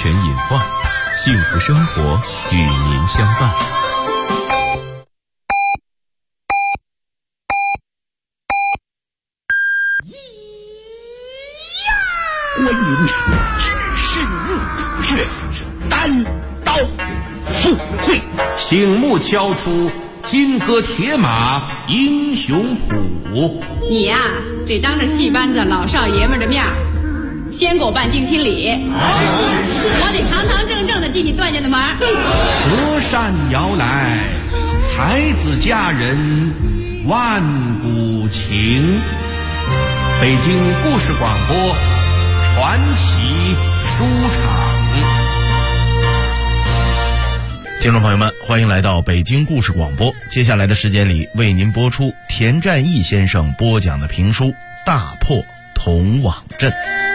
全隐患，幸福生活与您相伴。 观音只是入却单刀赴会， 醒目敲出金戈铁马英雄谱。 你呀，得当着戏班子老少爷们的面先给我办定亲礼，我得堂堂正正的进你段家的门。 隔山摇来，才子佳人万古情。北京故事广播传奇书场。 听众朋友们，欢迎来到北京故事广播。接下来的时间里，为您播出田占义先生播讲的评书《大破铜网阵》。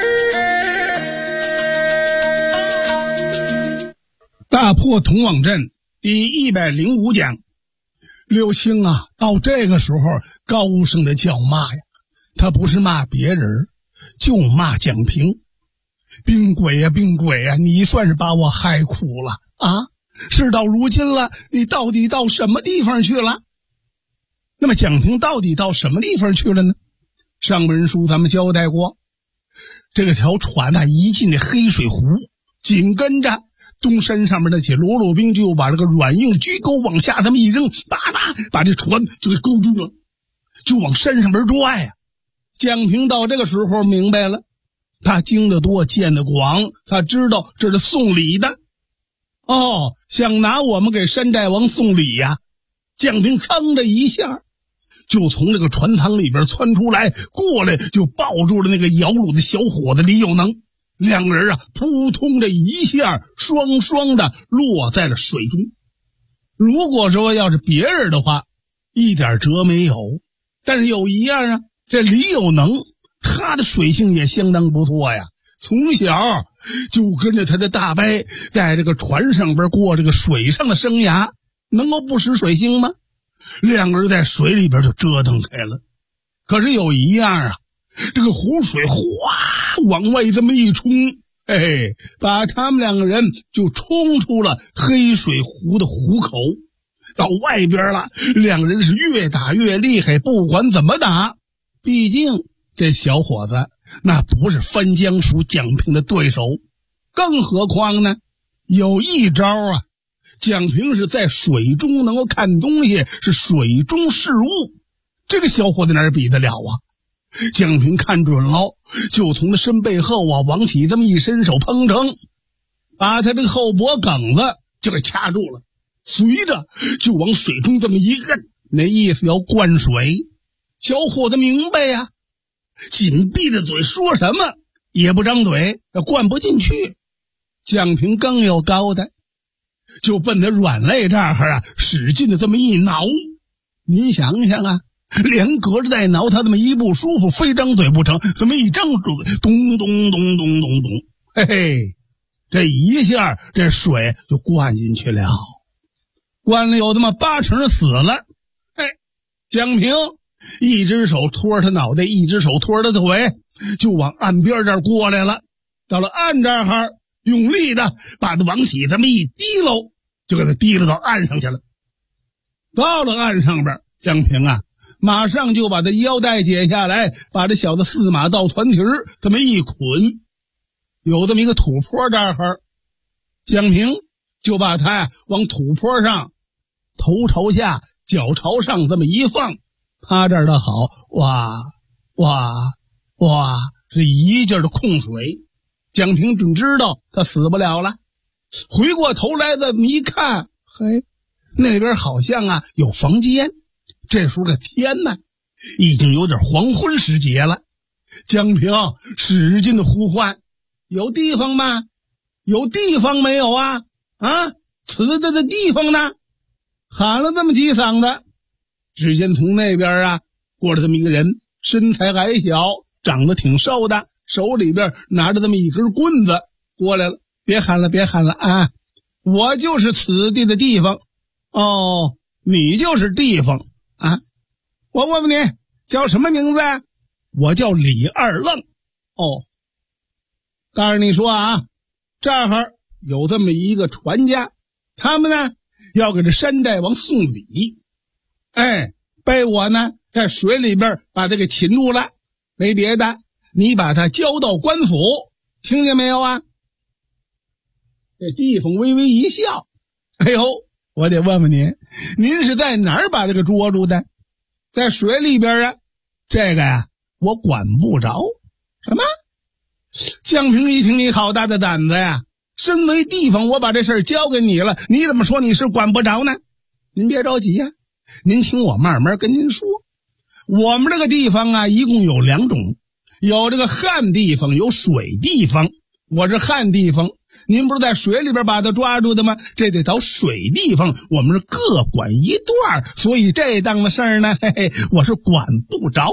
大破铜网阵第105讲。刘星啊，到这个时候高声的叫骂呀，他不是骂别人，就骂蒋平。病鬼呀，病鬼呀，你算是把我害苦了啊！事到如今了，你到底到什么地方去了？那么蒋平到底到什么地方去了呢？上文书咱们交代过，这个条船啊一进这黑水湖，紧跟着东山上面那些罗罗兵就把这个软硬举钩往下这么一扔，叭叭把这船就给勾住了，就往山上边拽呀。蒋平到这个时候明白了，他经得多见得广，他知道这是送礼的。哦，想拿我们给山寨王送礼呀。蒋平噌的一下就从这个船舱里边窜出来，过来就抱住了那个摇橹的小伙子李有能。两个人啊扑通的一下双双的落在了水中。如果说要是别人的话，一点辙没有，但是有一样啊，这李有能他的水性也相当不错呀，从小就跟着他的大伯在这个船上边过这个水上的生涯，能够不识水性吗？两个人在水里边就折腾开了。可是有一样啊，这个湖水哗往外这么一冲，把他们两个人就冲出了黑水湖的湖口，到外边了。两个人是越打越厉害，不管怎么打，毕竟这小伙子那不是翻江属蒋平的对手。更何况呢，有一招啊，蒋平是在水中能够看东西，是水中视物，这个小伙子哪儿比得了啊？蒋平看准了，就从他身背后啊往起这么一伸手，砰腾把他这个后脖梗子就给掐住了，随着就往水中这么一摁，那意思要灌水。小伙子明白呀，紧闭着嘴说什么也不张嘴，灌不进去。蒋平更有高的，就奔他软肋这儿啊使劲的这么一挠。您想想啊，连隔着带挠，他这么一不舒服，非张嘴不成，这么一张嘴，咚咚咚咚咚咚，这一下这水就灌进去了，灌了有这么80%死了。蒋平一只手托他脑袋，一只手托他腿，就往岸边这儿过来了。到了岸这儿，用力的把他往起这么一提溜，就给他提溜到岸上去了。到了岸上边，蒋平啊马上就把他腰带解下来，把这小子4马倒团蹄这么一捆，有这么一个土坡这儿，蒋平就把他往土坡上头朝下脚朝上这么一放，趴这儿的好，哇哇哇，是一劲儿的控水。蒋平准知道他死不了了，回过头来这么一看，那边好像啊有房间。这时候个天呢已经有点黄昏时节了。蒋平使劲的呼唤，有地方吗？有地方没有啊？死的地方呢？喊了这么几嗓子，只见从那边啊过来这么一个人，身材矮小，长得挺瘦的，手里边拿着这么一根棍子过来了。别喊了啊，我就是此地的地方。哦，你就是地方啊？我问问你叫什么名字啊？我叫李二愣。哦，告诉你说啊，这儿有这么一个船家，他们呢要给这山寨王送礼，被我呢在水里边把他给擒住了，没别的，你把他交到官府，听见没有啊？这地方微微一笑，哎呦，我得问问您是在哪儿把这个捉住的？在水里边啊？这个呀，我管不着。什么？江平一听，你好大的胆子呀！身为地方，我把这事儿交给你了，你怎么说你是管不着呢？您别着急呀，您听我慢慢跟您说。我们这个地方啊，一共有2种，有这个旱地方，有水地方。我是旱地方，您不是在水里边把它抓住的吗？这得到水地方，我们是各管一段，所以这档的事儿呢，我是管不着。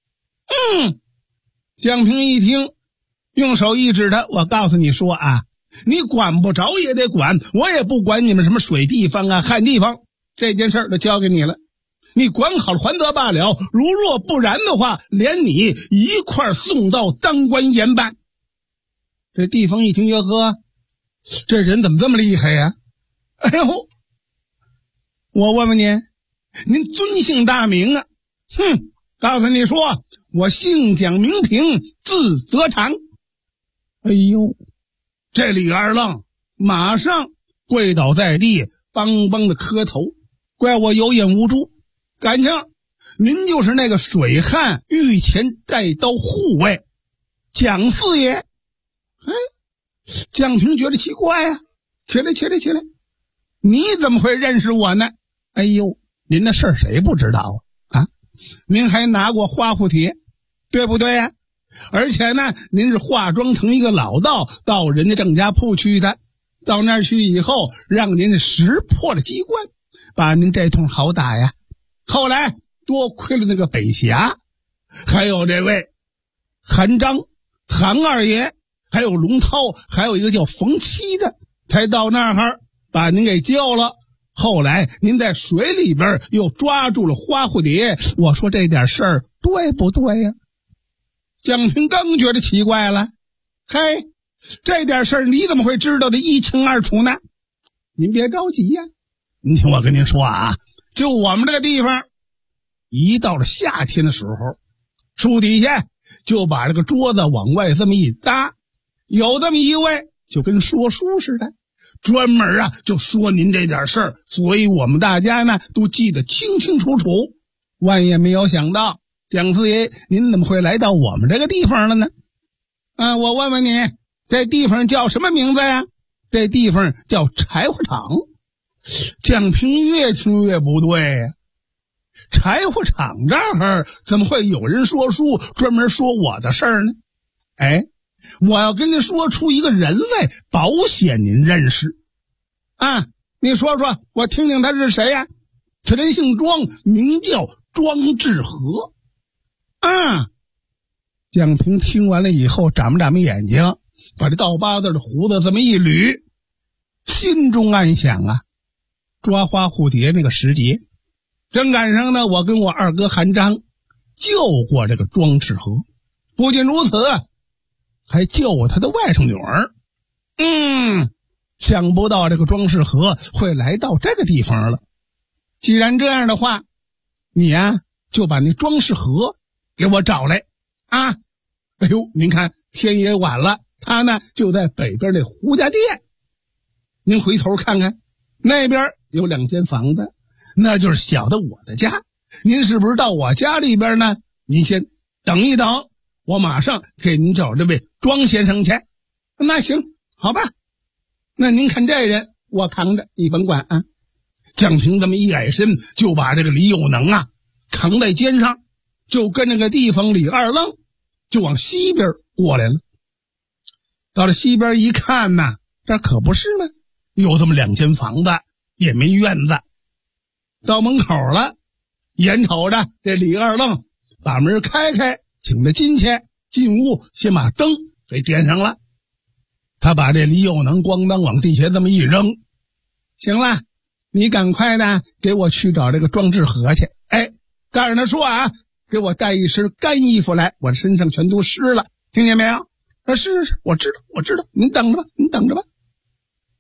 江平一听，用手一指他，我告诉你说啊，你管不着也得管，我也不管你们什么水地方啊、旱地方，这件事儿就交给你了，你管好了还得罢了，如若不然的话，连你一块儿送到当官严办。这地方一听，哟呵，这人怎么这么厉害呀？哎呦，我问问您尊姓大名啊？告诉你说，我姓蒋名平，字泽长。哎呦，这李二愣马上跪倒在地，梆梆的磕头，怪我有眼无珠，感情您就是那个水旱御前带刀护卫蒋四爷。江平觉得奇怪呀，起来，你怎么会认识我呢？哎呦，您的事儿谁不知道啊？您还拿过花蝴蝶，对不对呀？而且呢，您是化妆成一个老道到人家郑家铺去的，到那儿去以后，让您识破了机关，把您这通好打呀。后来多亏了那个北峡，还有这位韩章、韩二爷，还有龙涛，还有一个叫冯七的，才到那儿把您给救了。后来您在水里边又抓住了花蝴蝶，我说这点事儿对不对呀？江平刚觉得奇怪了，嘿，这点事儿你怎么会知道的一清二楚呢？您别着急呀，您听我跟您说啊，就我们这个地方，一到了夏天的时候，树底下就把这个桌子往外这么一搭，有这么一位就跟说书似的，专门啊就说您这点事儿，所以我们大家呢都记得清清楚楚。万也没有想到，蒋四爷您怎么会来到我们这个地方了呢？我问问你，这地方叫什么名字呀？这地方叫柴火厂。蒋平越听越不对呀，柴火厂这儿怎么会有人说书专门说我的事儿呢？我要跟您说出一个人来，保险您认识啊！你说说，我听听他是谁呀？此人姓庄，名叫庄志和啊！蒋平听完了以后，眨巴眨巴眼睛，把这倒八字的胡子这么一捋，心中暗想啊，抓花蝴蝶那个时节，正赶上呢，我跟我二哥韩章救过这个庄志和，不仅如此，还救我他的外甥女儿。想不到这个庄世和会来到这个地方了。既然这样的话，你呀就把那庄世和给我找来啊！哎呦，您看天也晚了，他呢就在北边那胡家店，您回头看看，那边有2间房子，那就是小的我的家。您是不是到我家里边呢？您先等一等，我马上给您找这位庄先生去。那行，好吧，那您看这人我扛着，你甭管啊。蒋平这么一矮身，就把这个李有能啊扛在肩上，就跟那个地方李二愣就往西边过来了。到了西边一看呐，这可不是吗？有这么2间房子，也没院子。到门口了，眼瞅着这李二愣把门开开，请他进去，进屋先把灯给点上了。他把这李有能咣当往地下这么一扔，行了，你赶快的给我去找这个庄志和去。告诉他说啊，给我带一身干衣服来，我身上全都湿了，听见没有？是，我知道，您等着吧。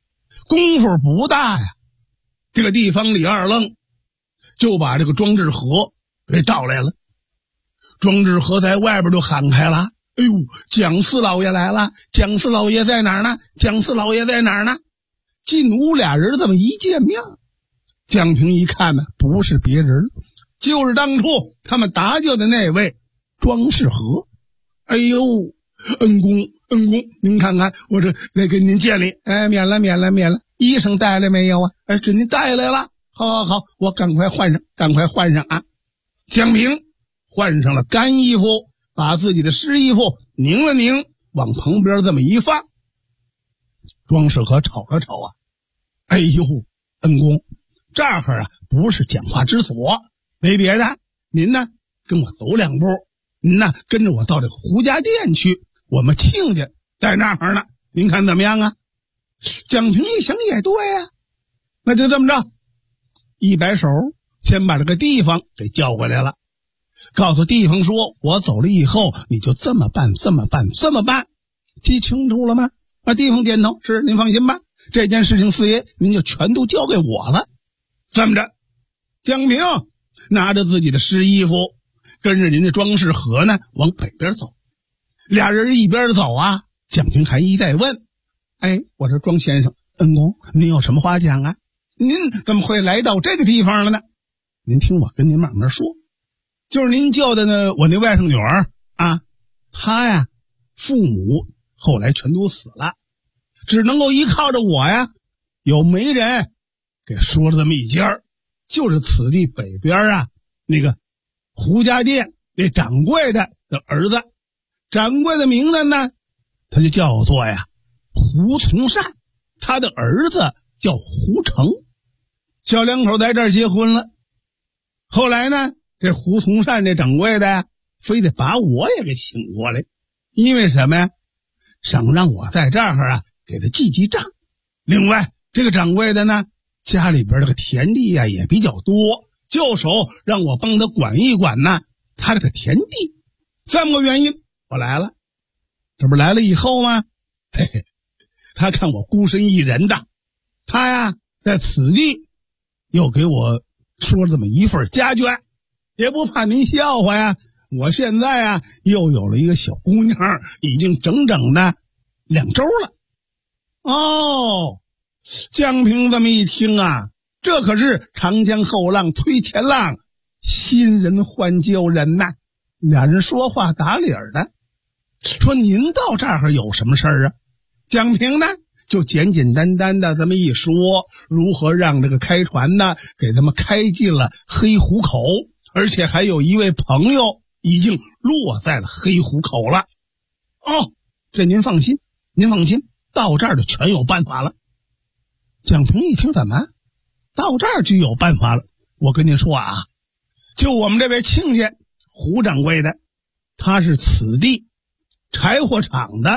功夫不大呀，这个地方李二愣就把这个庄志和给找来了。庄志和在外边就喊开了：“哎呦，蒋四老爷来了！蒋四老爷在哪儿呢？蒋四老爷在哪儿呢？”进屋俩人这么一见面，蒋平一看呢，不是别人，就是当初他们打救的那位庄世和。哎呦，恩公，您看看我这来给您见礼。哎，免了。衣裳带来没有啊？哎，给您带来了。好，我赶快换上啊！蒋平换上了干衣服，把自己的湿衣服拧了拧，往旁边这么一放。庄世和瞅了瞅啊，哎呦，恩公，这儿啊不是讲话之所，没别的，您呢跟我走两步，您呢跟着我到这个胡家店去，我们亲家在那儿呢，您看怎么样啊？蒋平一想也对呀，那就这么着，一摆手，先把这个地方给叫过来了，告诉地方说，我走了以后，你就这么办，记清楚了吗？啊，地方点头，是，您放心吧，这件事情四爷您就全都交给我了。这么着，蒋平拿着自己的湿衣服，跟着您的庄世和呢往北边走。俩人一边走啊，蒋平还一再问：“哎，我说庄先生，恩公，您有什么话讲啊？您怎么会来到这个地方了呢？您听我跟您慢慢说。就是您叫的呢，我那外甥女儿啊，她呀，父母后来全都死了，只能够依靠着我呀，有媒人给说了这么一家，就是此地北边啊那个胡家店那掌柜的儿子，掌柜的名字呢，他就叫做呀胡从善，他的儿子叫胡成，小两口在这儿结婚了。后来呢，这胡从善这掌柜的呀，非得把我也给请过来，因为什么呀？想让我在这儿啊给他记账。另外，这个掌柜的呢，家里边这个田地呀也比较多，就手让我帮他管一管呢他这个田地。这么个原因，我来了。这不来了以后吗？嘿嘿，他看我孤身一人的，他呀在此地又给我说了这么一份家眷，也不怕您笑话呀。我现在啊又有了一个小姑娘，已经整整的2周了。哦，江平这么一听啊，这可是长江后浪推前浪，新人换旧人呐。俩人说话打理的，说您到这儿有什么事儿啊？蒋平呢就简简单单的这么一说，如何让这个开船呢给他们开进了黑虎口，而且还有一位朋友已经落在了黑虎口了。哦，这您放心，到这儿就全有办法了。蒋平一听，怎么到这儿就有办法了？我跟您说啊，就我们这位亲家胡掌柜的，他是此地柴火厂的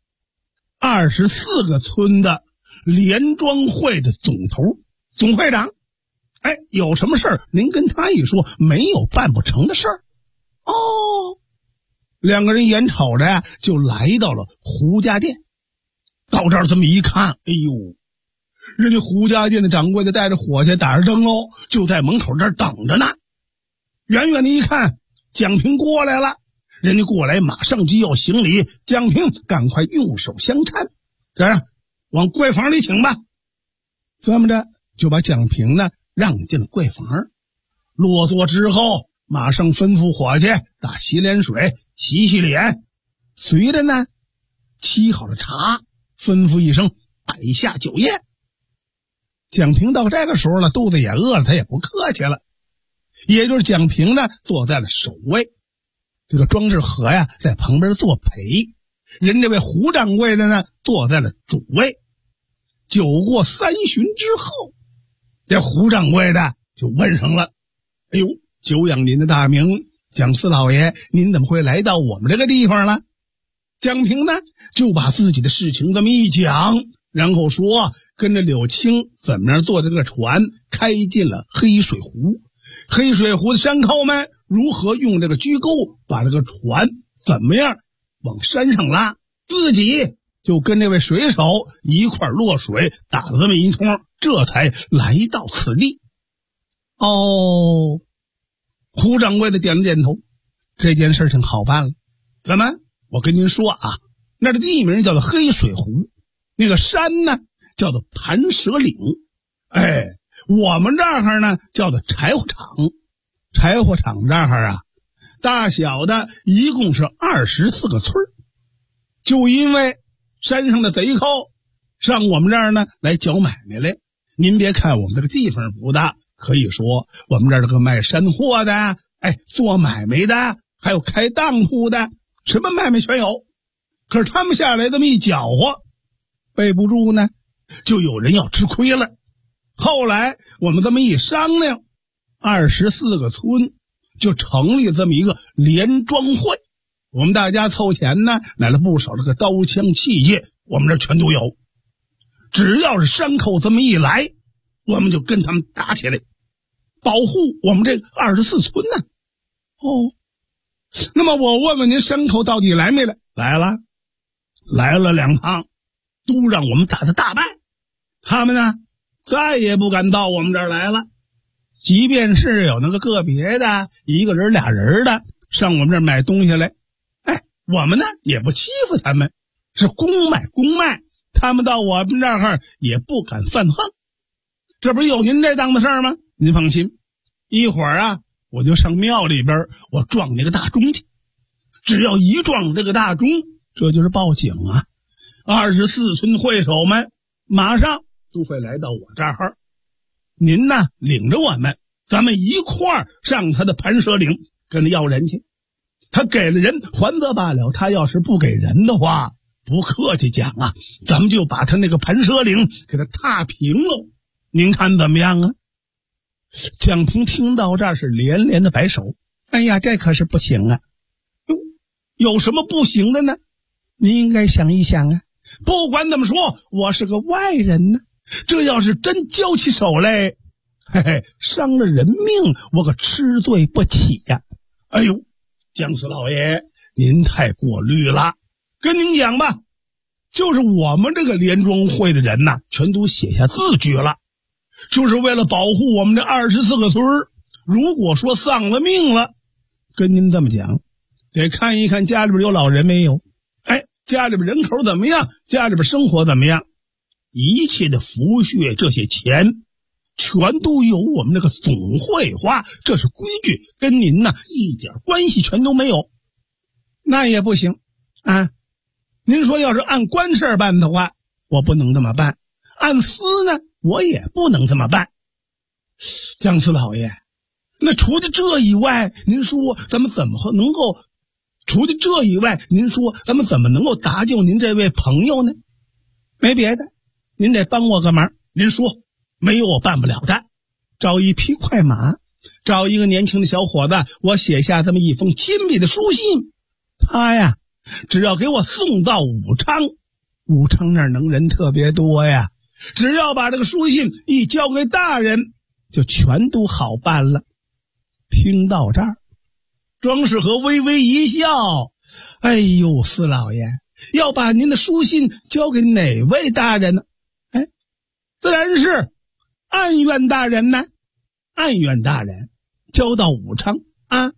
24个村的联庄会的总头、总会长。哎，有什么事儿您跟他一说，没有办不成的事儿。哦，两个人眼瞅着呀，就来到了胡家店。到这儿这么一看，哎呦，人家胡家店的掌柜的带着伙计打着灯笼，就在门口这儿等着呢。远远的一看，蒋平过来了，人家过来马上就要行礼，蒋平赶快用手相搀，这样往柜房里请吧。这么着就把蒋平呢让进了柜房，落座之后马上吩咐伙计打洗脸水洗洗脸，随着呢沏好了茶，吩咐一声摆下酒宴。蒋平到这个时候了，肚子也饿了，他也不客气了，也就是蒋平呢坐在了首位，这个庄世和呀在旁边做陪，人这位胡掌柜的呢坐在了主位。酒过3巡之后，这胡掌柜的就问上了：哎呦，久仰您的大名，蒋四老爷，您怎么会来到我们这个地方了？蒋平呢就把自己的事情这么一讲，然后说跟着柳青怎么样坐这个船开进了黑水湖，黑水湖的山寇们如何用这个居钩把这个船怎么样往山上拉，自己就跟这位水手一块落水打了这么一通，这才来到此地。哦，胡掌柜的点了点头，这件事情好办了。怎么？我跟您说啊，那的地名叫做黑水湖，那个山呢叫做盘蛇岭。哎，我们这儿呢叫做柴火厂。柴火厂这儿啊，大小的一共是24个村，就因为山上的贼寇上我们这儿呢来搅买卖来。您别看我们这个地方不大，可以说我们这儿这个卖山货的，做买卖的，还有开当铺的，什么买卖全有。可是他们下来这么一搅和，备不住呢，就有人要吃亏了。后来我们这么一商量，24个村就成立这么一个联庄会。我们大家凑钱呢，买了不少这个刀枪器械，我们这全都有。只要是山寇这么一来，我们就跟他们打起来，保护我们这24村呢。哦，那么我问问您，山寇到底来没来？来了，来了2趟，都让我们打得大败。他们呢，再也不敢到我们这儿来了。即便是有那个个别的1个人2人的上我们这儿买东西来，我们呢也不欺负他们，是公卖公卖，他们到我们这儿也不敢犯横。这不是有您这档子事儿吗？您放心，一会儿啊我就上庙里边我撞那个大钟去。只要一撞这个大钟，这就是报警啊！24村会首们马上都会来到我这儿。您呢领着我们，咱们一块儿上他的盘蛇岭跟他要人去。他给了人还则罢了，他要是不给人的话，不客气讲啊，咱们就把他那个盘蛇岭给他踏平了。您看怎么样啊？蒋平听到这儿是连连的摆手，哎呀，这可是不行啊！有什么不行的呢？您应该想一想啊，不管怎么说，我是个外人呢，这要是真交起手来，伤了人命，我可吃罪不起呀！哎呦，姜四老爷，您太过虑了。跟您讲吧，就是我们这个联庄会的人呐，全都写下字据了，就是为了保护我们这24个村儿。如果说丧了命了，跟您这么讲，得看一看家里边有老人没有，家里边人口怎么样，家里边生活怎么样，一切的抚恤这些钱全都由我们这个总会花，这是规矩，跟您呢一点关系全都没有。那也不行啊！您说要是按官事办的话，我不能这么办；按私呢，我也不能这么办。姜四老爷，那除了这以外，您说咱们怎么能够？除了这以外，您说咱们怎么能够搭救您这位朋友呢？没别的，您得帮我个忙。您说没有我办不了的，找一匹快马，找一个年轻的小伙子，我写下这么一封亲笔的书信，他呀只要给我送到武昌，武昌那儿能人特别多呀，只要把这个书信一交给大人，就全都好办了。听到这儿，庄世和微微一笑，哎呦，四老爷要把您的书信交给哪位大人呢？自然是安院大人呢。安院大人交到武昌啊，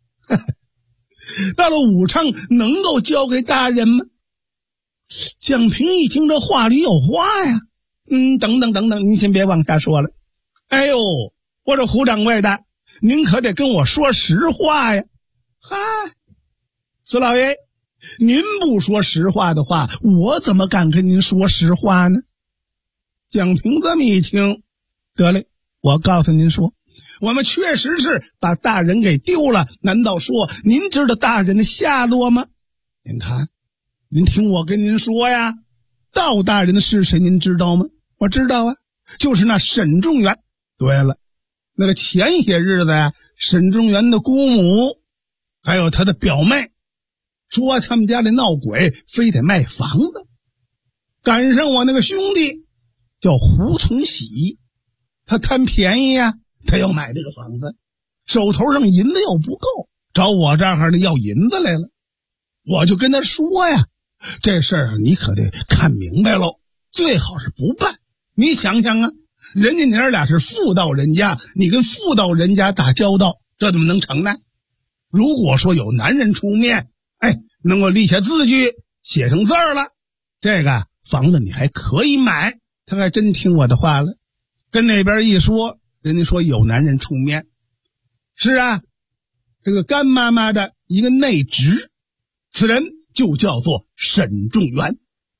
到了武昌能够交给大人吗？蒋平一听这话里有话呀，等等，您先别往下说了。哎呦，我这胡掌柜的，您可得跟我说实话呀。嗨，四老爷，您不说实话的话，我怎么敢跟您说实话呢？蒋平这么一听，得嘞，我告诉您说，我们确实是把大人给丢了，难道说您知道大人的下落吗？您看，您听我跟您说呀，道大人的是谁您知道吗？我知道啊，就是那沈仲元。对了，那个前些日子呀，沈仲元的姑母还有他的表妹说他们家里闹鬼，非得卖房子，赶上我那个兄弟叫胡从喜，他贪便宜呀，他要买这个房子，手头上银子又不够，找我这儿的要银子来了。我就跟他说呀， 这事儿你可得看明白喽，最好是不办。你想想啊，人家娘俩是妇道人家，你跟妇道人家打交道，这怎么能成呢？如果说有男人出面，能够立下字据，写上字儿了，这个房子你还可以买。他还真听我的话了，跟那边一说，人家说有男人出面。是啊，这个干妈妈的一个内侄，此人就叫做沈仲元。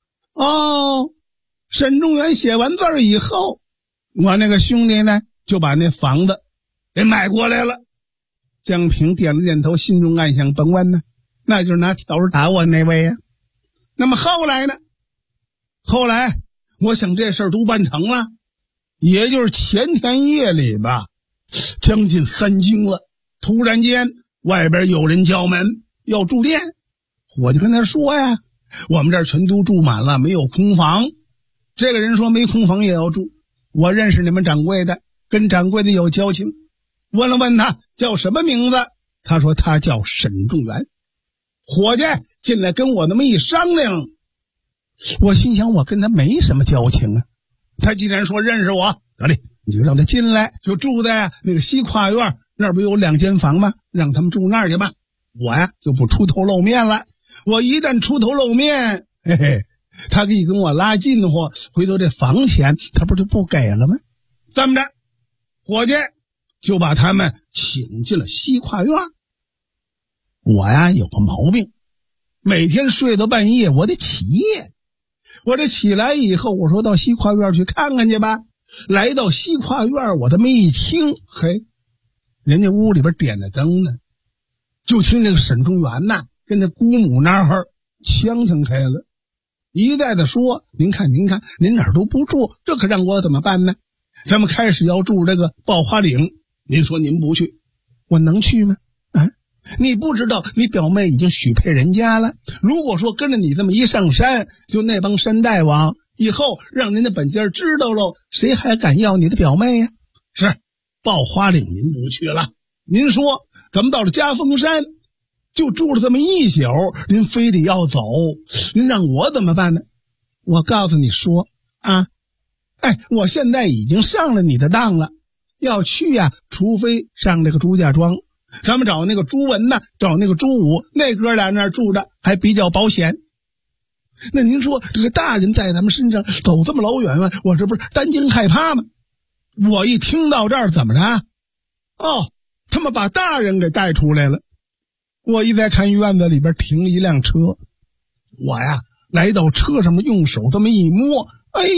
沈仲元写完字儿以后，我那个兄弟呢就把那房子给买过来了。江平点了点头，心中暗想，甭问呢，那就是拿笤帚打我那位呀。那么后来呢？后来我想这事儿都办成了，也就是前天夜里吧，将近3更了，突然间外边有人叫门要住店。我就跟他说呀，我们这儿全都住满了，没有空房。这个人说没空房也要住，我认识你们掌柜的，跟掌柜的有交情。问了问他叫什么名字，他说他叫沈仲元。伙计进来跟我那么一商量，我心想我跟他没什么交情啊，他既然说认识我，得嘞，你就让他进来，就住在那个西跨院那儿，不有2间房吗？让他们住那儿去吧。我呀就不出头露面了，我一旦出头露面，他可以跟我拉近乎，回头这房钱他不就不给了吗？这么着，伙计就把他们请进了西跨院。我呀有个毛病，每天睡到半夜我得起夜。我这起来以后，我说到西跨院去看看去吧。来到西跨院，我这么一听，人家屋里边点着灯呢，就听这个沈仲元呐跟那姑母那儿呛开了，一再的说，您看您哪儿都不住，这可让我怎么办呢？咱们开始要住这个爆花岭，您说您不去，我能去吗？你不知道你表妹已经许配人家了，如果说跟着你这么一上山，就那帮山大王以后让人家本家知道喽，谁还敢要你的表妹呀？是爆花岭您不去了，您说咱们到了嘉峰山就住了这么一宿，您非得要走，您让我怎么办呢？我告诉你说啊，我现在已经上了你的当了，要去呀，除非上这个朱家庄，咱们找那个朱文呢，找那个朱武，那哥俩那儿住着还比较保险。那您说这个大人在咱们身上走这么老远啊，我这不是担惊害怕吗？我一听到这儿怎么着？他们把大人给带出来了。我一再看院子里边停了一辆车，我呀来到车上面，用手这么一摸，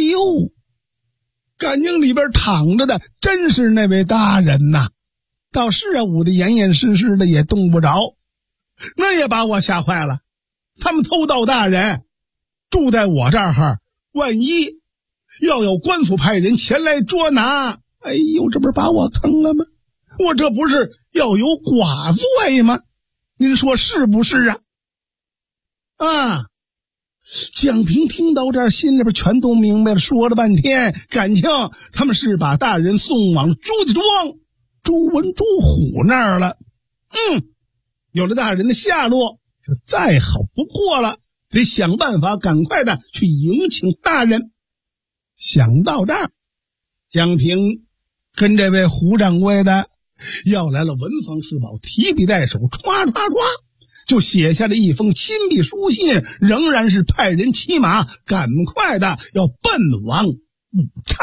感情里边躺着的真是那位大人呐。倒是啊，捂得严严实实的，也动不着，那也把我吓坏了。他们偷盗大人住在我这儿，万一要有官府派人前来捉拿，这不是把我坑了吗？我这不是要有寡罪吗？您说是不是啊？蒋平听到这儿，心里边全都明白了，说了半天，感情他们是把大人送往朱家庄朱文朱虎那儿了。有了大人的下落，就再好不过了，得想办法赶快的去迎请大人。想到这儿，江平跟这位胡掌柜的要来了文房四宝，提笔带手，唰就写下了一封亲笔书信，仍然是派人骑马赶快的要奔往武昌。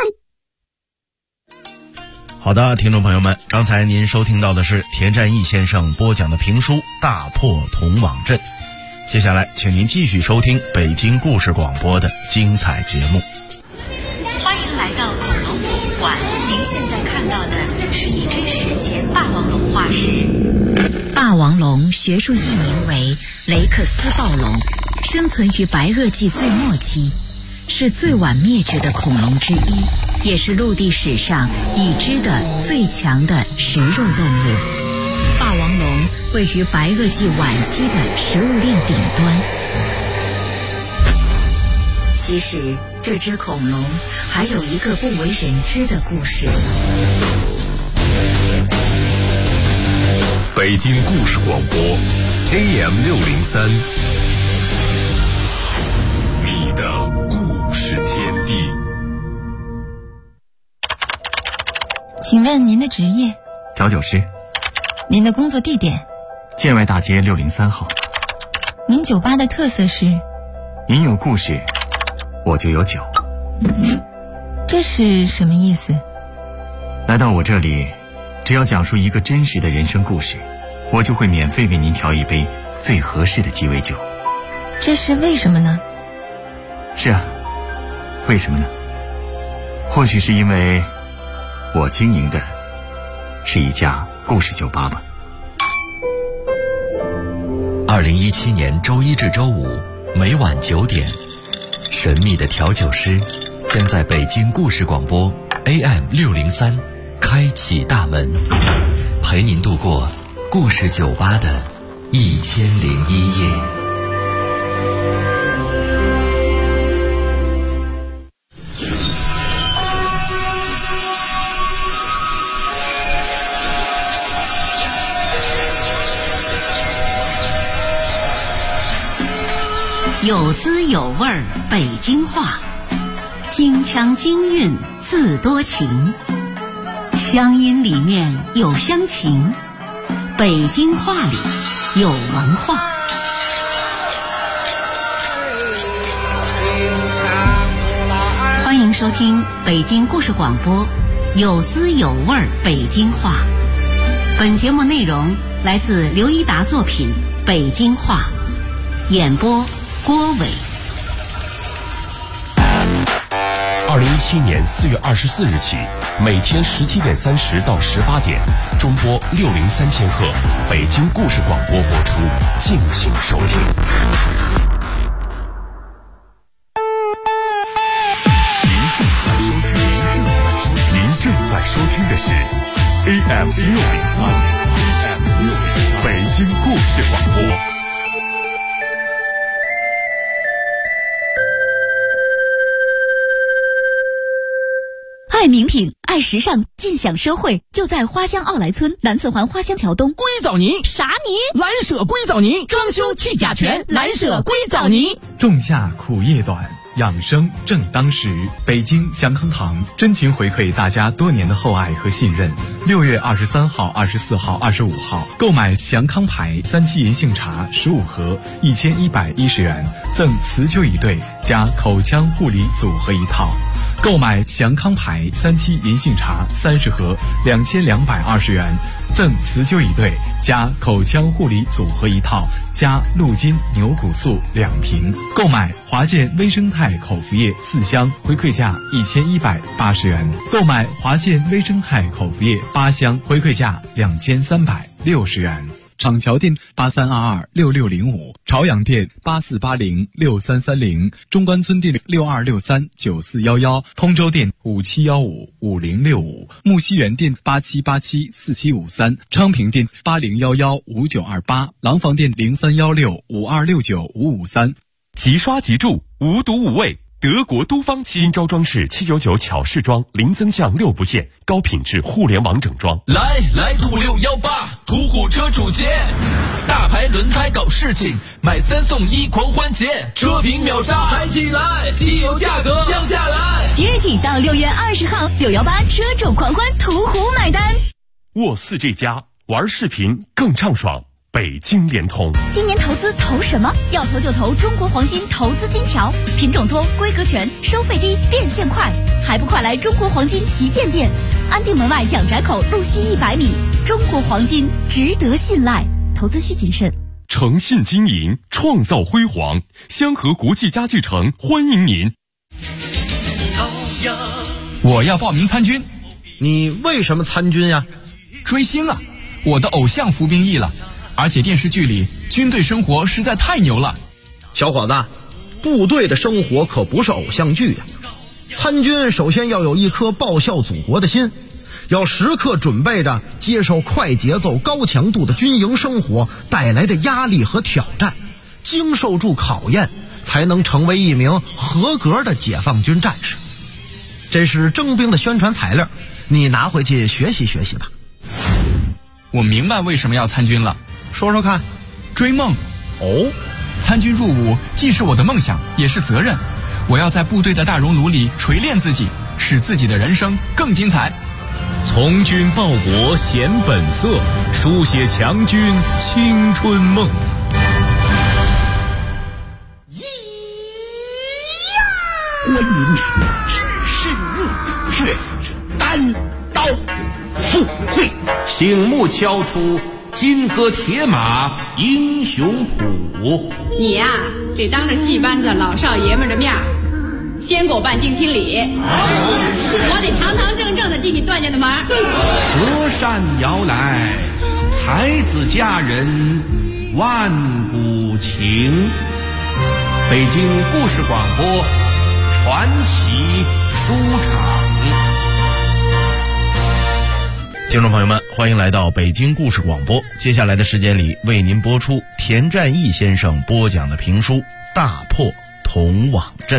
好的，听众朋友们，刚才您收听到的是田占义先生播讲的评书《大破铜网阵》，接下来请您继续收听北京故事广播的精彩节目。 欢迎来到恐龙博物馆，您现在看到的是一只史前霸王龙化石。霸王龙学术译名为雷克斯暴龙，生存于白垩纪最末期，是最晚灭绝的恐龙之一，也是陆地史上已知的最强的食肉动物。霸王龙位于白垩纪晚期的食物链顶端。其实这只恐龙还有一个不为人知的故事。 北京故事广播 AM603 请问您的职业？ 调酒师。 您的工作地点？ 建外大街603号。 您酒吧的特色是？ 您有故事，我就有酒。 这是什么意思？ 来到我这里，只要讲述一个真实的人生故事，我就会免费为您调一杯最合适的鸡尾酒。 这是为什么呢？ 是啊，为什么呢？或许是因为我经营的是一家故事酒吧吧。 2017年周一至周五每晚9点，神秘的调酒师将在北京故事广播 AM603开启大门，陪您度过故事酒吧的1001夜。 有滋有味儿北京话，京腔京韵自多情，乡音里面有乡情，北京话里有文化。欢迎收听北京故事广播有滋有味儿北京话。本节目内容来自刘一达作品《北京话》，演播郭伟。 2017年4月24日起，每天17点30到18点，中波603千赫，北京故事广播播出，敬请收听。 您正在收听的是 AM603，北京故事广播。 爱名品，爱时尚，尽享社会，就在花乡奥莱村南四环花乡桥东。 硅藻泥啥泥？ 蓝舍硅藻泥，装修去甲醛，蓝舍硅藻泥。 仲夏苦夜短，养生正当时。北京祥康堂真情回馈大家多年的厚爱和信任。6月23号、24号、25号，购买祥康牌3七银杏茶15盒，1110元，赠辞旧椅对加口腔护理组合一套。购买祥康牌3七银杏茶30盒，2220元，赠辞旧椅对加口腔护理组合一套，加鹿筋牛骨素2瓶。购买华健微生态口服液4箱，回馈价1180元。购买华健微生态口服液8箱，回馈价2360元。厂桥店83226605，朝阳店84806330，中关村店62639411，通州店57155065，木樨园店87874753，昌平店80115928，廊坊店031652695553。 即刷即住，无毒无味。德国都方新招装饰799巧饰装，零增项6不限，高品质互联网整装。 来途618，途虎车主节，大牌轮胎搞事情，买3送1狂欢节，车评秒杀，买起来，汽油价格降下来。 即日起到6月20号，618车主狂欢，途虎买单。 沃4这家玩视频更畅爽。北京联通今年投资投什么？要投就投中国黄金投资金条，品种多，规格全，收费低，变现快，还不快来中国黄金旗舰店，安定门外蒋宅口路西100米。中国黄金值得信赖，投资需谨慎。 诚信经营，创造辉煌，香河国际家具城欢迎您。 我要报名参军。 你为什么参军呀？ 追星啊，我的偶像服兵役了。而且电视剧里军队生活实在太牛了。 小伙子，部队的生活可不是偶像剧呀。参军首先要有一颗报效祖国的心，要时刻准备着接受快节奏高强度的军营生活带来的压力和挑战，经受住考验，才能成为一名合格的解放军战士。这是征兵的宣传材料，你拿回去学习学习吧。 我明白为什么要参军了。 说说看。 追梦。 哦， 参军入伍既是我的梦想，也是责任。我要在部队的大熔炉里锤炼自己，使自己的人生更精彩。 从军报国显本色，书写强军青春梦。 我饮只是热血单刀赴会， 醒目敲出金戈铁马英雄谱。 你呀，得当着戏班子老少爷们的面先给我办定亲礼，我得堂堂正正的进你段家的门。 折扇摇来，才子佳人万古情。北京故事广播传奇书场。 听众朋友们，欢迎来到北京故事广播。接下来的时间里，为您播出田占义先生播讲的评书《大破铜网阵》。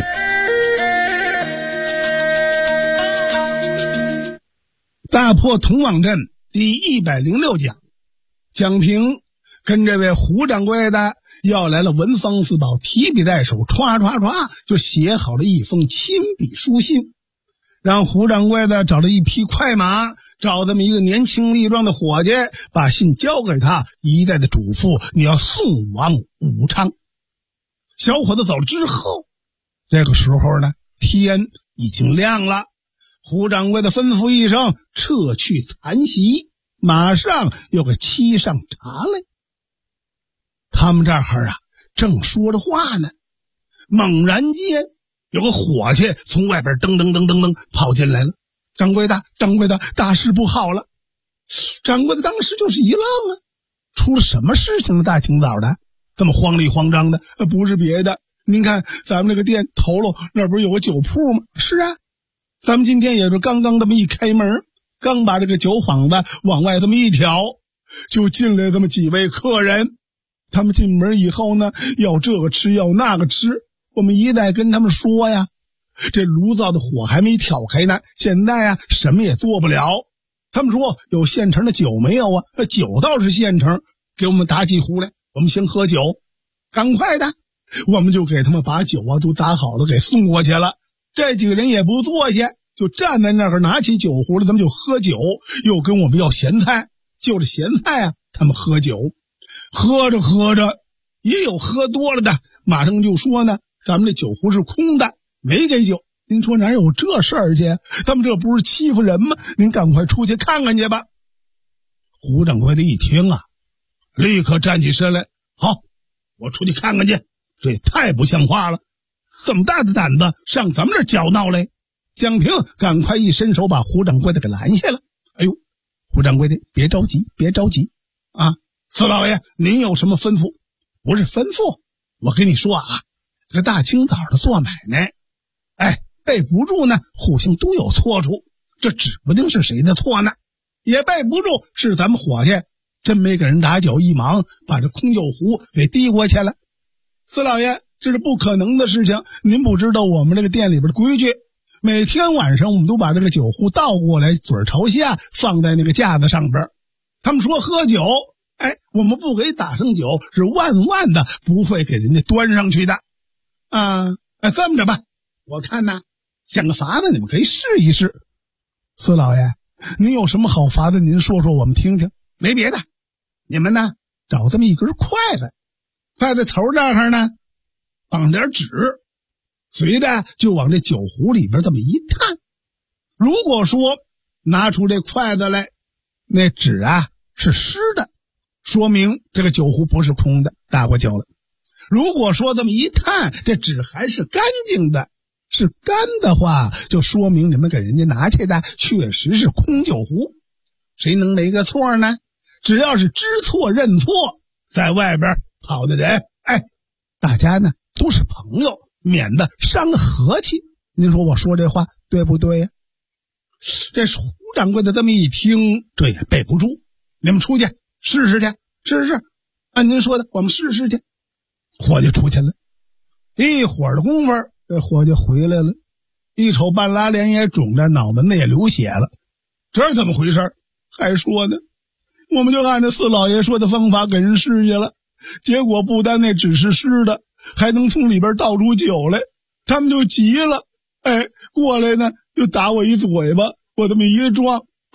大破铜网阵第106讲，蒋平跟这位胡掌柜的要来了文房四宝，提笔在手，唰唰唰就写好了一封亲笔书信，让胡掌柜的找了一匹快马，找这么一个年轻力壮的伙计，把信交给他，一再的嘱咐你要送往武昌。小伙子走了之后，这个时候呢，天已经亮了。胡掌柜的吩咐一声，撤去残席，马上又给沏上茶来。他们这儿啊，正说着话呢，猛然间有个伙计从外边噔噔噔噔噔跑进来了。掌柜的，大事不好了！掌柜的当时就是一愣啊，出了什么事情了？大清早的，这么慌里慌张的？不是别的，您看咱们这个店头喽，那不是有个酒铺吗？是啊，咱们今天也是刚刚这么一开门，刚把这个酒坊子往外这么一挑，就进来这么几位客人。他们进门以后呢，要这个吃，要那个吃。我们一再跟他们说呀，这炉灶的火还没挑开呢，现在啊什么也做不了。他们说有现成的酒没有啊？酒倒是现成，给我们打几壶来，我们先喝酒。赶快的，我们就给他们把酒啊都打好了，给送过去了。这几个人也不坐下，就站在那儿拿起酒壶来，咱们就喝酒，又跟我们要咸菜。就着咸菜啊，他们喝酒。喝着喝着，也有喝多了的，马上就说呢，咱们这酒壶是空的，没给酒。您说哪有这事儿去？他们这不是欺负人吗？您赶快出去看看去吧。胡掌柜的一听啊，立刻站起身来，好，我出去看看去。这也太不像话了，这么大的胆子上咱们这儿搅闹来。蒋平赶快一伸手把胡掌柜的给拦下了。哎呦，胡掌柜的别着急啊，四老爷您有什么吩咐？不是吩咐，我跟你说啊，这大清早的做买卖，背不住呢，互相都有错处，这指不定是谁的错呢，也背不住是咱们伙计真没给人打酒，一忙把这空酒壶给递过去了。四老爷，这是不可能的事情，您不知道我们这个店里边的规矩，每天晚上我们都把这个酒壶倒过来，嘴朝下放在那个架子上边。他们说喝酒，我们不给打上酒，是万万的不会给人家端上去的。这么着吧，我看呢，想个法子，你们可以试一试。四老爷，您有什么好法子？您说说我们听听。没别的，你们呢找这么一根筷子，筷子头这儿呢绑点纸，随着就往这酒壶里边这么一探。如果说拿出这筷子来，那纸啊是湿的，说明这个酒壶不是空的，打过酒了。如果说这么一探，这纸还是干净的，是干的话，就说明你们给人家拿去的确实是空酒壶。谁能没个错呢？只要是知错认错，在外边跑的人，大家呢都是朋友，免得伤了和气。您说我说这话对不对呀？这胡掌柜的这么一听，这也背不住，你们出去试试去，试按您说的我们试试去。伙计出去了，一会儿的功夫，这伙计回来了，一瞅半拉脸也肿着，脑门子也流血了，这是怎么回事？还说呢，我们就按照四老爷说的方法给人试去了，结果不单那纸是湿的，还能从里边倒出酒来。他们就急了，过来呢就打我一嘴巴，我这么一撞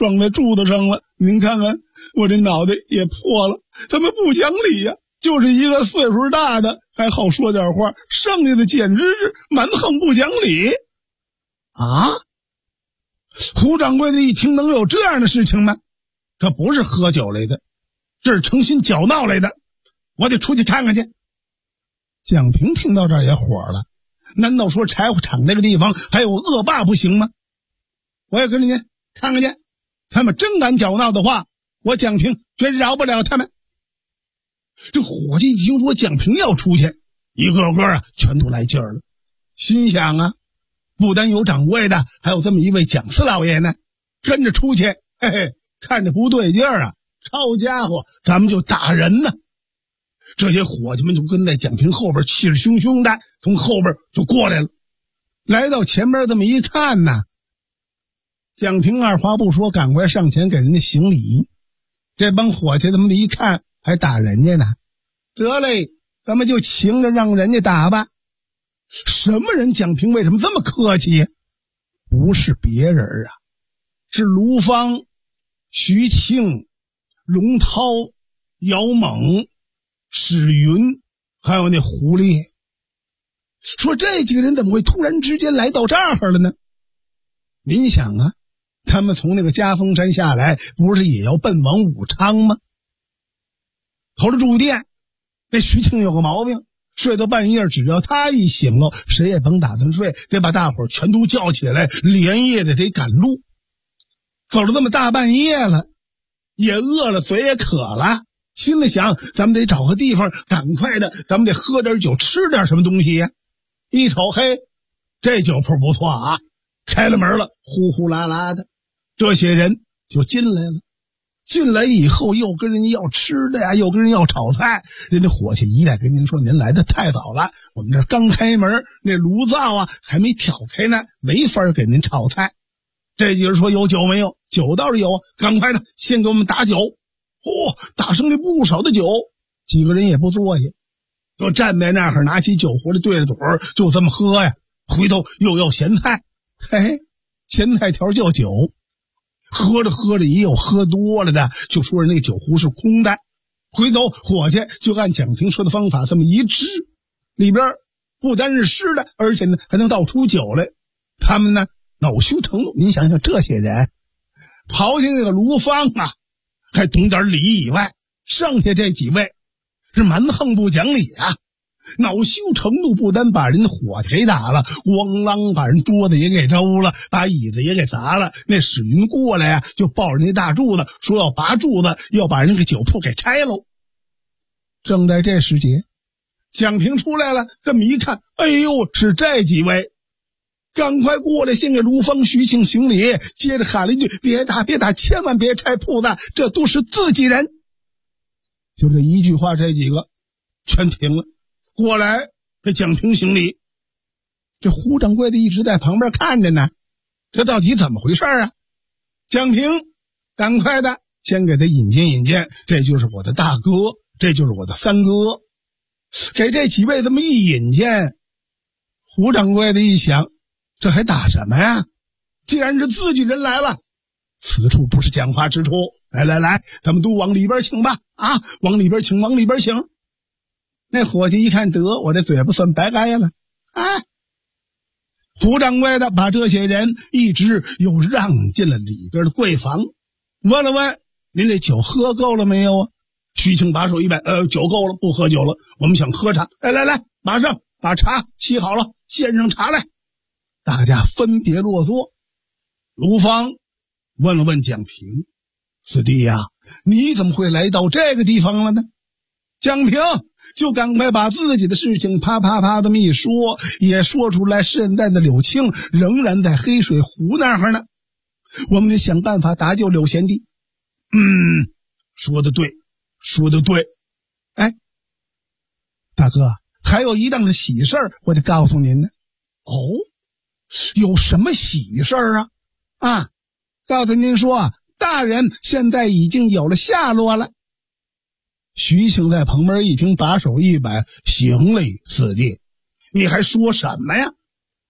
撞在柱子上了。您看看我这脑袋也破了，怎么不讲理呀？就是一个岁数大的还好说点话，剩下的简直是蛮横不讲理啊！胡掌柜的一听，能有这样的事情吗？这不是喝酒来的，这是诚心搅闹来的，我得出去看看去。蒋平听到这儿也火了，难道说柴火厂这个地方还有恶霸不行吗？我也跟着您看看去，他们真敢搅闹的话，我蒋平绝饶不了他们。这伙计一听说蒋平要出去，一个个啊全都来劲儿了，心想啊，不单有掌柜的，还有这么一位蒋四老爷呢，跟着出去，嘿嘿，看着不对劲儿啊，抄家伙咱们就打人呢。这些伙计们就跟在蒋平后边，气势汹汹的从后边就过来了。来到前边这么一看呢，蒋平二话不说，赶快上前给人家行礼。这帮伙计这么一看还打人家呢，得嘞，咱们就请着让人家打吧。什么人？蒋平为什么这么客气呀？不是别人啊，是卢芳、徐庆、龙涛、姚猛、史云，还有那胡烈。说这几个人怎么会突然之间来到这儿了呢？您想啊，他们从那个嘉峰山下来，不是也要奔往武昌吗？头了住店，那徐庆有个毛病，睡到半夜，只要他一醒了，谁也甭打算睡，得把大伙儿全都叫起来，连夜的得赶路。走了这么大半夜了，也饿了，嘴也渴了，心里想咱们得找个地方赶快的，咱们得喝点酒，吃点什么东西呀。一瞅，嘿，这酒铺不错啊，开了门了，呼呼啦啦的，这些人就进来了。进来以后又跟人要吃的呀，又跟人要炒菜。人家伙计一再跟您说，您来的太早了，我们这刚开门，那炉灶啊还没挑开呢，没法给您炒菜。这几人说有酒没有？酒倒是有啊，赶快的先给我们打酒。打上来不少的酒。几个人也不坐下，就站在那儿，拿起酒壶来对着嘴儿，就这么喝呀。回头又要咸菜，嘿，咸菜条叫酒。喝着喝着也有喝多了的，就说那个酒壶是空的。回头伙计就按蒋平说的方法这么一支，里边不单是湿的，而且呢还能倒出酒来。他们呢恼羞成怒，您想想这些人，刨下那个卢芳啊还懂点礼以外，剩下这几位是蛮横不讲理啊。恼羞成怒，不单把人伙计给打了，咣啷把人桌子也给周了，把椅子也给砸了。那史云过来啊，就抱着那大柱子说要拔柱子，要把人那个酒铺给拆喽。正在这时节，蒋平出来了，这么一看，哎呦，是这几位，赶快过来先给卢芳、徐庆行礼，接着喊了一句：别打别打，千万别拆铺子，这都是自己人。就这一句话，这几个全停了，过来给蒋平行礼。这胡掌柜的一直在旁边看着呢，这到底怎么回事啊？蒋平赶快的先给他引荐引荐，这就是我的大哥，这就是我的三哥。给这几位这么一引荐，胡掌柜的一想，这还打什么呀？既然是自己人来了，此处不是讲话之处。来来来，咱们都往里边请吧！啊，往里边请，往里边请。那伙计一看，得，我这嘴巴算白开了。啊，胡掌柜的把这些人一直又让进了里边的柜房，问了问您这酒喝够了没有啊？徐庆把手一摆，酒够了，不喝酒了，我们想喝茶。来来来，马上把茶沏好了，献上茶来。大家分别落座。卢芳问了问蒋平，四弟呀，你怎么会来到这个地方了呢？蒋平就赶快把自己的事情啪啪啪这么一说，也说出来现在的柳青仍然在黑水湖那儿呢，我们得想办法搭救柳贤弟。说得对，说得对。哎，大哥，还有一档子喜事儿我得告诉您呢。哦，有什么喜事儿啊？啊，告诉您说啊，大人现在已经有了下落了。徐庆在旁边一听，把手一摆，行嘞，四弟，你还说什么呀？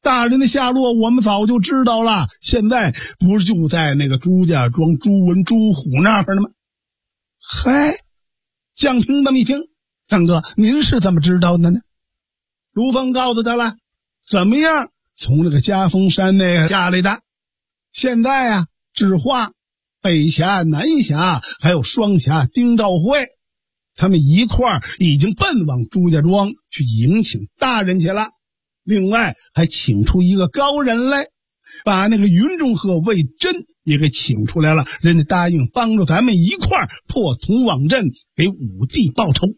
大人的下落我们早就知道了，现在不是就在那个朱家庄朱文朱虎那儿呢吗？嗨，蒋平这么一听，三哥您是怎么知道的呢？卢峰告诉他了，怎么样从那个嘉峰山那下来的。现在啊，智化、北峡、南峡还有双峡丁兆会，他们一块儿已经奔往朱家庄去迎请大人去了。另外还请出一个高人来，把那个云中鹤魏真也给请出来了，人家答应帮助咱们一块儿破铜网阵，给武帝报仇。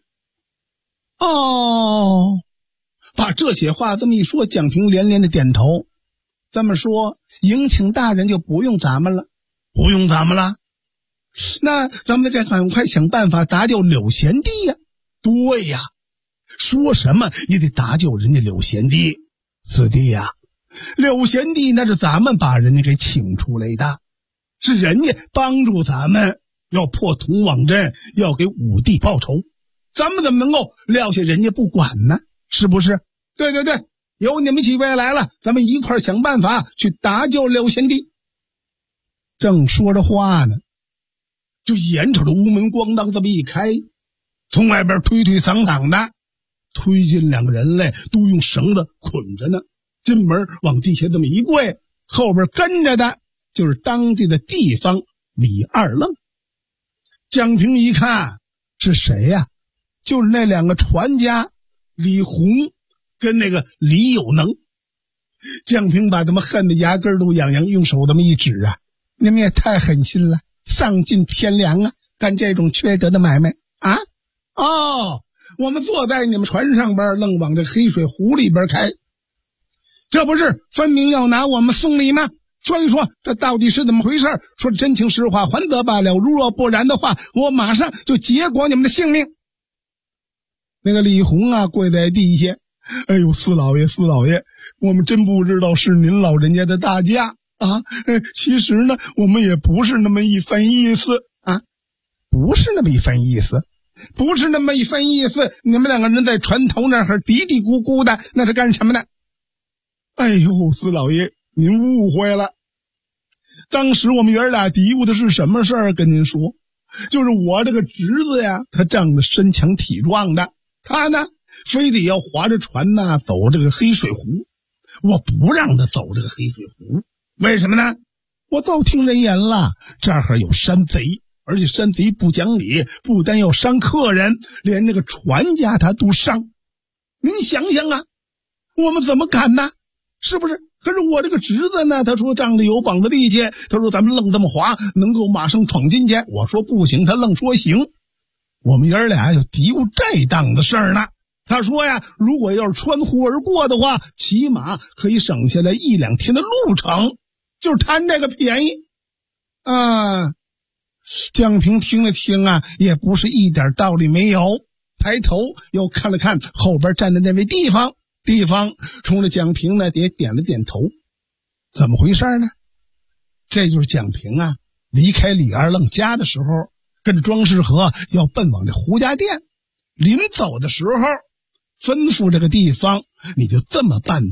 哦，把这些话这么一说，蒋平连连的点头。这么说，迎请大人就不用咱们了？不用咱们了？那咱们得赶快想办法搭救柳贤弟呀。对呀，说什么也得搭救人家柳贤弟。四弟呀，柳贤弟那是咱们把人家给请出来的，是人家帮助咱们要破铜网阵，要给武帝报仇，咱们怎么能够撂下人家不管呢？是不是？对对对，有你们几位来了，咱们一块想办法去搭救柳贤弟。正说着话呢，就眼瞅着屋门咣当这么一开，从外边推推搡搡的推进两个人来，都用绳子捆着呢。进门往地下这么一跪，后边跟着的就是当地的地方李二愣。蒋平一看是谁呀？就是那两个传家，李洪跟那个李有能。蒋平把他们恨得牙根都痒痒，用手这么一指啊，你们也太狠心了，丧尽天良啊，干这种缺德的买卖啊！哦，我们坐在你们船上边，愣往这黑水湖里边开，这不是分明要拿我们送礼吗？说一说这到底是怎么回事？说真情实话还得罢了，如若不然的话，我马上就结果你们的性命。那个李洪啊，跪在地下，哎呦，四老爷，我们真不知道是您老人家的大驾啊！其实呢，我们也不是那么一番意思啊，不是那么一番意思。你们两个人在船头那儿嘀嘀咕咕的，那是干什么的？哎呦，四老爷，您误会了。当时我们爷俩嘀咕的是什么事儿？跟您说，就是我这个侄子呀，他长得身强体壮的，他呢非得要划着船呐走这个黑水湖，我不让他走这个黑水湖，为什么呢？我早听人言了，这儿有山贼，而且山贼不讲理，不但要伤客人，连那个船家他都伤。您想想啊，我们怎么敢呢？是不是？可是我这个侄子呢，他说仗着有膀子力气，他说咱们愣这么滑，能够马上闯进去。我说不行，他愣说行。我们爷俩就嘀咕这档子事儿呢。他说呀，如果要是穿湖而过的话，起码可以省下来1-2天的路程，就是贪这个便宜啊。蒋平听了听啊，也不是一点道理没有，抬头又看了看后边站的那位地方冲着蒋平呢也点了点头。怎么回事呢？这就是蒋平啊离开李二愣家的时候，跟着庄世和要奔往这胡家店，临走的时候吩咐这个地方，你就这么办。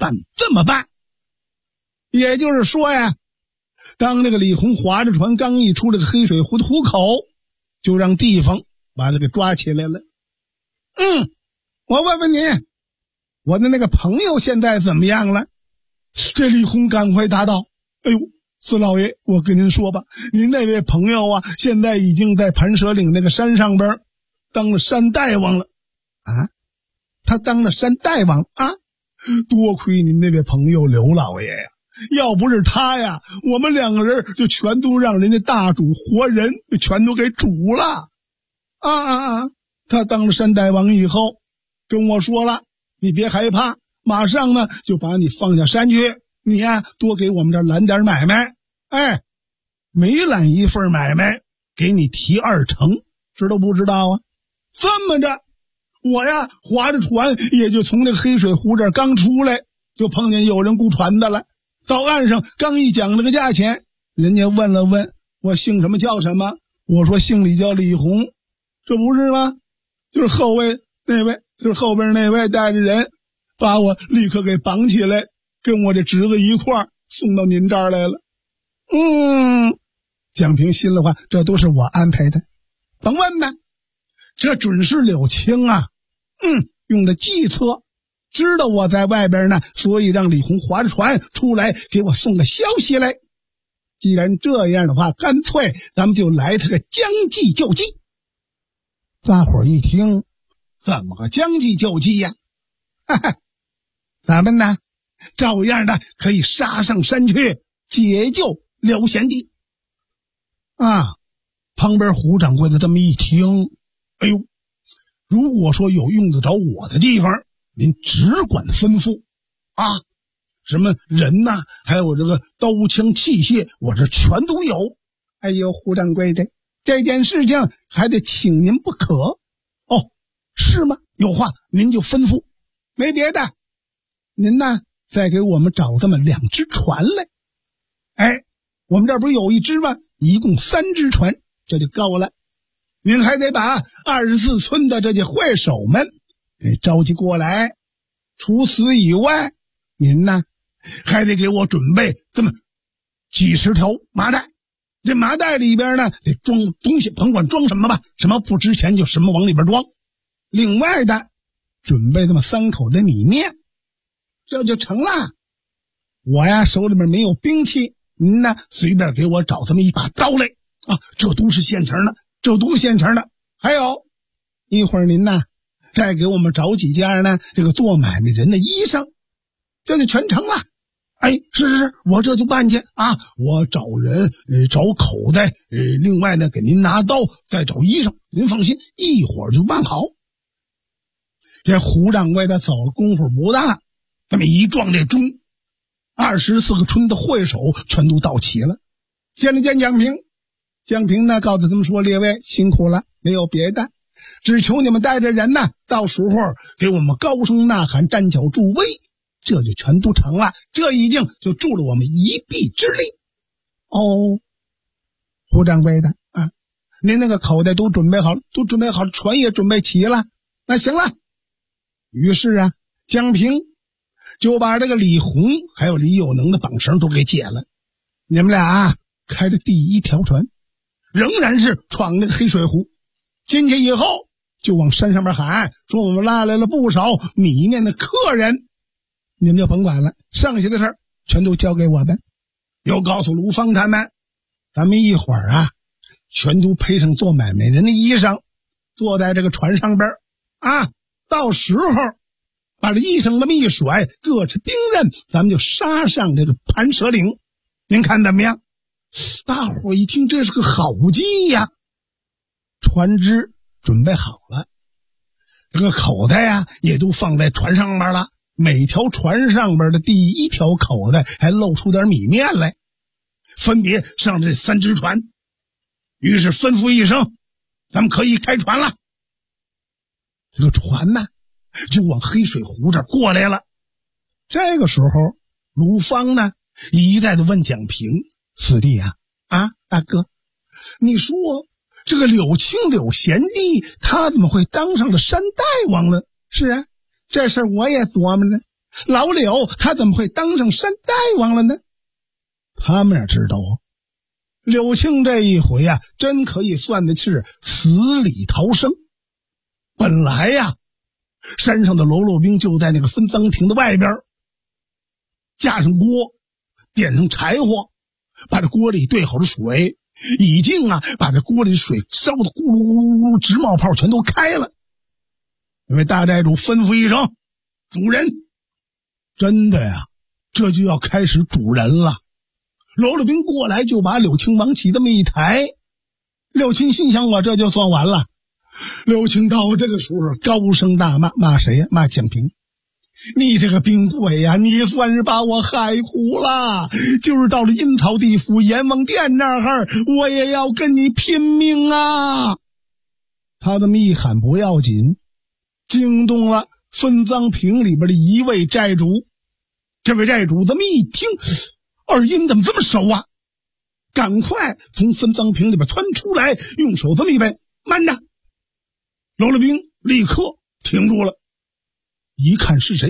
也就是说呀，当那个李洪划着船刚一出这个黑水湖的湖口，就让地方把他给抓起来了。我问问你，我的那个朋友现在怎么样了？这李洪赶快答道：哎呦，四老爷，我跟您说吧，您那位朋友啊，现在已经在盘蛇岭那个山上边当了山大王了啊！他当了山大王啊！多亏您那位朋友刘老爷呀，要不是他呀，我们两个人就全都让人家大主活人就全都给煮了啊！他当了山大王以后跟我说了，你别害怕，马上呢就把你放下山去，你呀多给我们这儿揽点买卖，每揽一份买卖给你提2成，知道不知道啊？这么着，我呀划着船也就从这个黑水湖这儿刚出来，就碰见有人雇船的了。到岸上刚一讲这个价钱，人家问了问我姓什么叫什么，我说姓李叫李洪，这不是吗？就是后边那位带着人把我立刻给绑起来， 跟我这侄子一块儿送到您这儿来了。蒋平心里话，这都是我安排的，甭问呢，这准是柳青啊，用的计策，知道我在外边呢，所以让李红划着船出来给我送个消息来。既然这样的话，干脆咱们就来他个将计就计。大伙儿一听，怎么个将计就计呀？咱们呢，照样的可以杀上山去解救刘贤弟。旁边胡掌柜的这么一听，哎呦，如果说有用得着我的地方，您只管吩咐啊，什么人呐，还有这个刀枪器械，我这全都有。哎呦，胡掌柜的，这件事情还得请您不可。哦，是吗？有话您就吩咐，没别的，您呢再给我们找这么2只船来。我们这不是有1只吗？一共3只船，这就够了。您还得把24村的这些会手们给召集过来。除此以外，您呢还得给我准备这么几十条麻袋。这麻袋里边呢得装东西，甭管装什么吧，什么不值钱就什么往里边装。另外的准备这么3口的米面，这就成了。我呀手里面没有兵器，您呢随便给我找这么一把刀来啊，这都是现成的，这都是现成的。还有一会儿您呢再给我们找几件呢这个做买卖人的衣裳，这就全成了。是，我这就办去啊！我找人，找口袋，另外呢给您拿刀，再找衣裳，您放心，一会儿就办好。这胡掌柜的走了功夫不大，这么一撞这钟，24个村的会手全都到齐了。见了见蒋平，蒋平呢告诉他们说：“列位辛苦了，没有别的，只求你们带着人呢，到时候给我们高声呐喊，站脚助威。”这就全都成了，这已经就助了我们一臂之力。胡掌柜的啊，您那个口袋都准备好了，船也准备齐了，那行了。于是啊，蒋平就把这个李红还有李有能的绑绳都给解了。你们俩开着第1条船，仍然是闯那个黑水湖，进去以后就往山上面喊说：“我们拉来了不少米面的客人。”你们就甭管了，剩下的事儿全都交给我们。又告诉卢芳他们，咱们一会儿啊，全都配上做买卖人的衣裳，坐在这个船上边啊，到时候把这衣裳这么一甩，各持兵刃，咱们就杀上这个盘蛇岭。您看怎么样？大伙一听，这是个好计呀！船只准备好了，这个口袋呀也都放在船上面了。每条船上边的第1条口袋还露出点米面来，分别上这3只船。于是吩咐一声，咱们可以开船了。这个船呢就往黑水湖这过来了。这个时候卢芳呢一再的问蒋平：“四弟啊，大哥，你说这个柳青柳贤弟他怎么会当上了山大王呢？”“是啊，这事我也琢磨呢，老柳他怎么会当上山大王了呢？”他们哪知道啊，柳青这一回啊，真可以算的是死里逃生。本来呀，山上的喽啰兵就在那个分赃亭的外边，架上锅，点上柴火，把这锅里兑好的水，已经把这锅里水烧得咕噜咕噜咕噜直冒泡，全都开了。因为大寨主吩咐一声：“主人！”真的呀，这就要开始主人了。喽啰兵过来就把柳青往起这么一抬，柳青心想：我这就算完了。柳青到这个时候高声大骂，骂谁呀？骂蒋平。你这个兵鬼呀，你算是把我害苦了。就是到了阴曹地府阎王殿那儿，我也要跟你拼命啊！他这么一喊不要紧，惊动了分赃坪里边的一位寨主。这位寨主这么一听，二阴怎么这么熟啊？赶快从分赃坪里边窜出来，用手这么一摆：“慢着！”喽啰兵立刻停住了，一看是谁？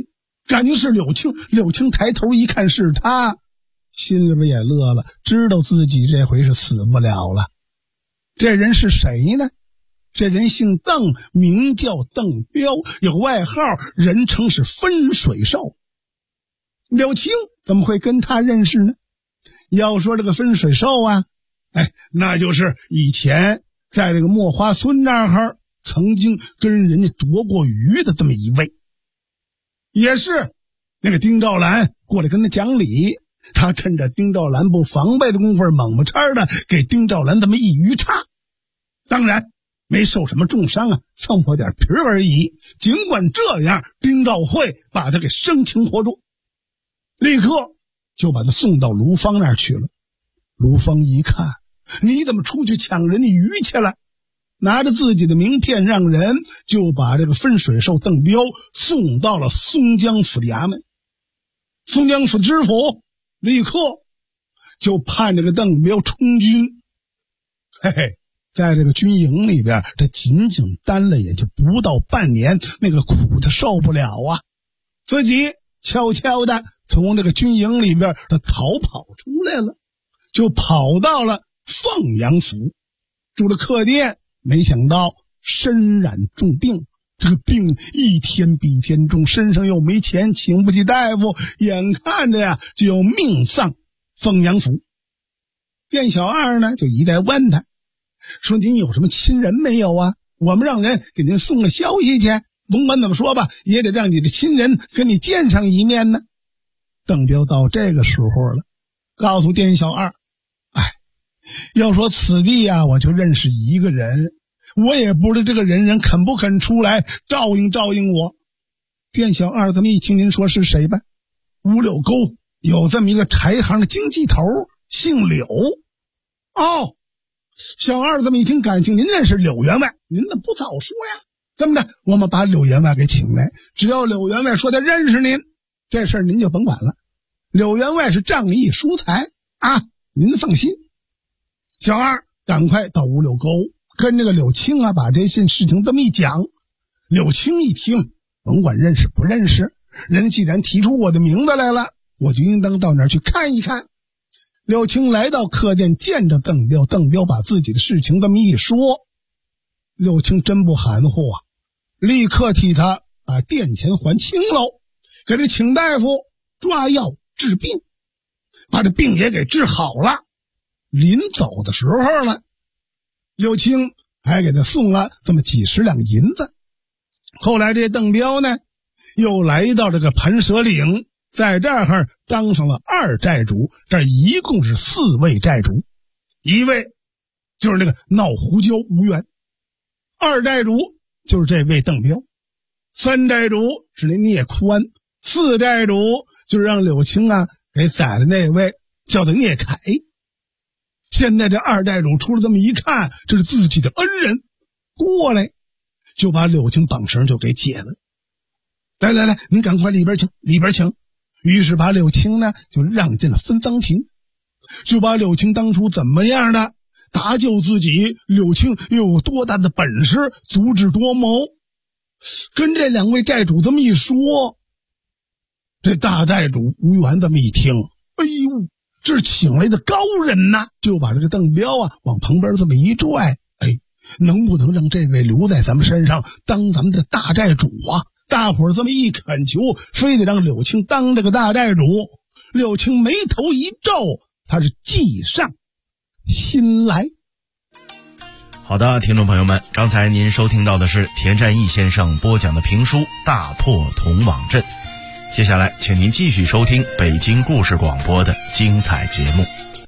感觉是柳青。柳青抬头一看是他，心里边也乐了，知道自己这回是死不了了。这人是谁呢？这人姓邓，名叫邓彪，有外号，人称是分水兽。柳青怎么会跟他认识呢？要说这个分水兽啊，那就是以前在这个墨花村那儿曾经跟人家夺过鱼的这么一位，也是那个丁兆兰过来跟他讲理，他趁着丁兆兰不防备的功夫，猛不叉的给丁兆兰这么一鱼叉，当然没受什么重伤啊，蹭破点皮而已。尽管这样，丁兆会把他给生擒活捉，立刻就把他送到卢芳那儿去了。卢芳一看，你怎么出去抢人家鱼去了？拿着自己的名片让人就把这个分水兽邓彪送到了松江府的衙门。松江府知府立刻就判这个邓彪充军。在这个军营里边，这仅仅待了也就不到半年，那个苦他受不了啊，自己悄悄的从这个军营里边他逃跑出来了，就跑到了凤阳府住了客店。没想到身染重病，这个病一天比一天重，身上又没钱，请不起大夫，眼看着呀就要命丧凤阳府。店小二呢就一再问他说，您有什么亲人没有啊？我们让人给您送了消息去，甭管怎么说吧，也得让你的亲人跟你见上一面呢。邓彪到这个时候了，告诉店小二，要说此地啊，我就认识一个人，我也不知道这个人肯不肯出来照应照应我。店小二这么一听，您说是谁吧？五柳沟有这么一个柴行的经济头，姓柳。哦，小二这么一听，感情您认识柳员外，您怎么不早说呀？这么的，我们把柳员外给请来，只要柳员外说他认识您，这事儿您就甭管了。柳员外是仗义疏财啊，您放心。小二赶快到五柳沟跟这个柳青啊把这件事情这么一讲。柳青一听，甭管认识不认识，人既然提出我的名字来了，我就应当到那儿去看一看。柳青来到客店，见着邓彪，邓彪把自己的事情这么一说，柳青真不含糊啊，立刻替他把店钱还清喽，给他请大夫抓药治病，把这病也给治好了。临走的时候了，柳青还给他送了这么几十两银子。后来这邓彪呢又来到这个盘蛇岭，在这儿当上了二寨主，这一共是4位寨主，一位就是那个闹胡椒吴元，二寨主就是这位邓彪，三寨主是那聂宽，四寨主就是让柳青啊给宰了那位叫做聂凯。现在这二寨主出来这么一看，这是自己的恩人，过来就把柳青绑绳就给解了。来，您赶快里边请，里边请。于是把柳青呢就让进了分赃庭，就把柳青当初怎么样的搭救自己，柳青又有多大的本事，足智多谋。跟这两位寨主这么一说，这大寨主吴元这么一听，哎呦，这是请来的高人呐，就把这个邓彪啊往旁边这么一拽，能不能让这位留在咱们身上当咱们的大寨主啊？大伙儿这么一恳求，非得让柳青当这个大寨主。柳青眉头一皱，他是计上心来。 好的，听众朋友们，刚才您收听到的是田占义先生播讲的评书《大破铜网阵》，接下来请您继续收听北京故事广播的精彩节目。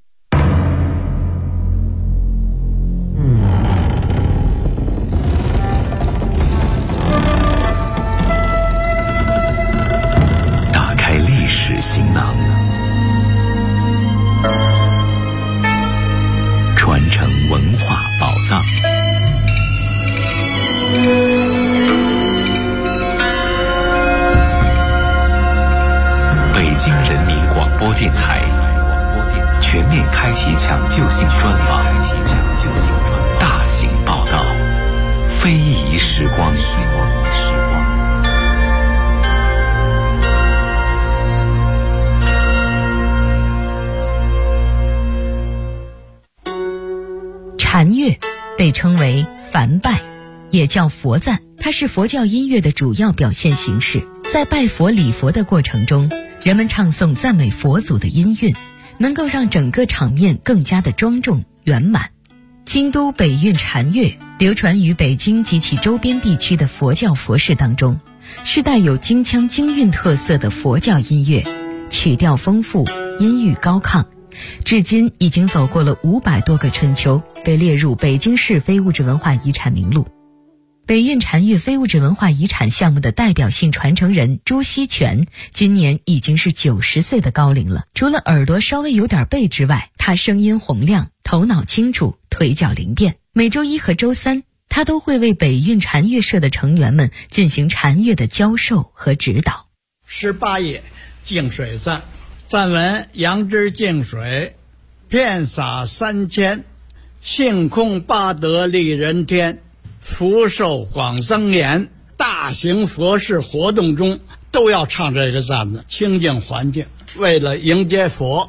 打开历史行囊，传承文化宝藏。北京人民广播电台全面开启抢救性专访，大型报道，非遗时光。 禅乐被称为梵拜，也叫佛赞，它是佛教音乐的主要表现形式。在拜佛礼佛的过程中，人们唱诵赞美佛祖的音韵，能够让整个场面更加的庄重圆满。京都北韵禅乐流传于北京及其周边地区的佛教佛事当中，是带有京腔京韵特色的佛教音乐，曲调丰富，音域高亢，至今已经走过了500多个春秋，被列入北京市非物质文化遗产名录。北韵禅乐非物质文化遗产项目的代表性传承人朱锡全今年已经是90岁的高龄了。除了耳朵稍微有点背之外，他声音洪亮，头脑清楚，腿脚灵便。每周一和周三，他都会为北韵禅乐社的成员们进行禅乐的教授和指导。 18页净水赞，赞文：杨枝净水，遍洒3000，性空八德利人天，福寿广增延。大型佛事活动中都要唱这个赞子，清净环境，为了迎接佛。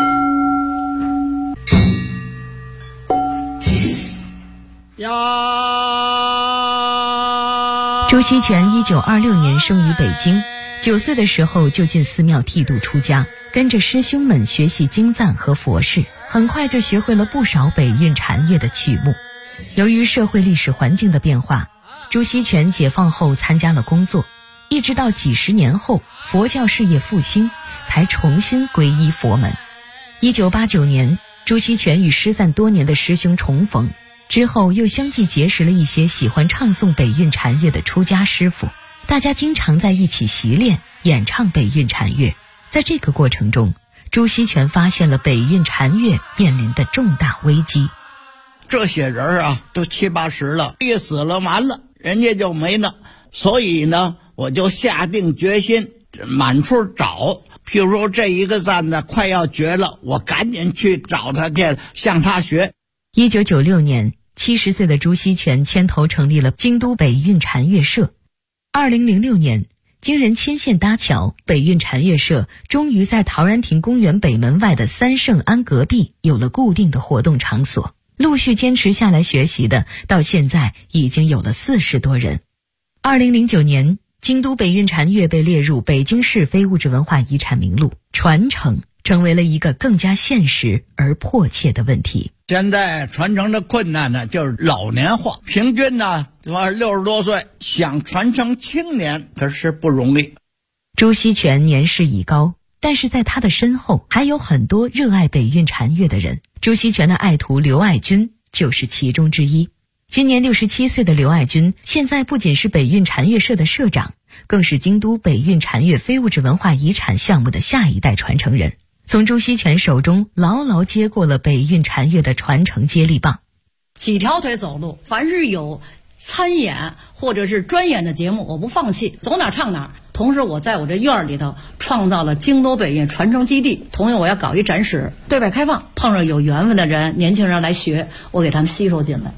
朱锡全1926年生于北京，9岁的时候就进寺庙剃度出家，跟着师兄们学习经赞和佛事，很快就学会了不少北韵禅乐的曲目。由于社会历史环境的变化，朱锡全解放后参加了工作，一直到几十年后佛教事业复兴，才重新皈依佛门。1989年，朱锡全与失散多年的师兄重逢，之后又相继结识了一些喜欢唱诵北韵禅乐的出家师傅，大家经常在一起习练演唱北韵禅乐。在这个过程中，朱锡全发现了北韵禅乐面临的重大危机。 这些人啊都70、80了，一死了完了，人家就没了。所以呢，我就下定决心满处找，譬如说这一个赞呢快要绝了，我赶紧去找他去，向他学。 1996年，70岁的朱锡全牵头成立了京都北韵禅乐社。2006年，经人牵线搭桥，北韵禅乐社终于在陶然亭公园北门外的三圣庵隔壁有了固定的活动场所。陆续坚持下来学习的，到现在已经有了40多人。2009年，京都北韵禅乐被列入北京市非物质文化遗产名录，传承成为了一个更加现实而迫切的问题。 现在传承的困难呢，就是老年化，平均呢60多岁，想传承青年可是不容易。 朱锡全年事已高，但是在他的身后还有很多热爱北韵禅乐的人。朱锡全的爱徒刘爱军就是其中之一。今年67岁的刘爱军，现在不仅是北韵禅乐社的社长，更是京都北韵禅乐非物质文化遗产项目的下一代传承人，从朱锡全手中牢牢接过了北韵禅乐的传承接力棒。 几条腿走路，凡是有参演或者是专演的节目，我不放弃，走哪唱哪。同时我在我这院里头创造了京都北韵传承基地，同时我要搞一展示，对外开放，碰上有缘分的人，年轻人来学，我给他们吸收进来。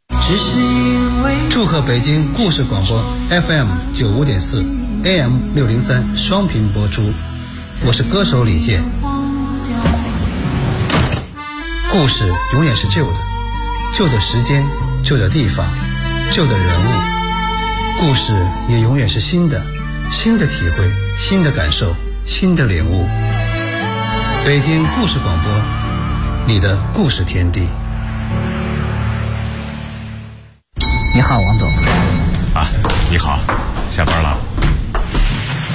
祝贺北京故事广播 FM 95.4 AM 603双频播出，我是歌手李健。故事永远是旧的，旧的时间，旧的地方，旧的人物，故事也永远是新的，新的体会，新的感受，新的领悟。北京故事广播，你的故事天地。 你好，王总。 啊，你好，下班了。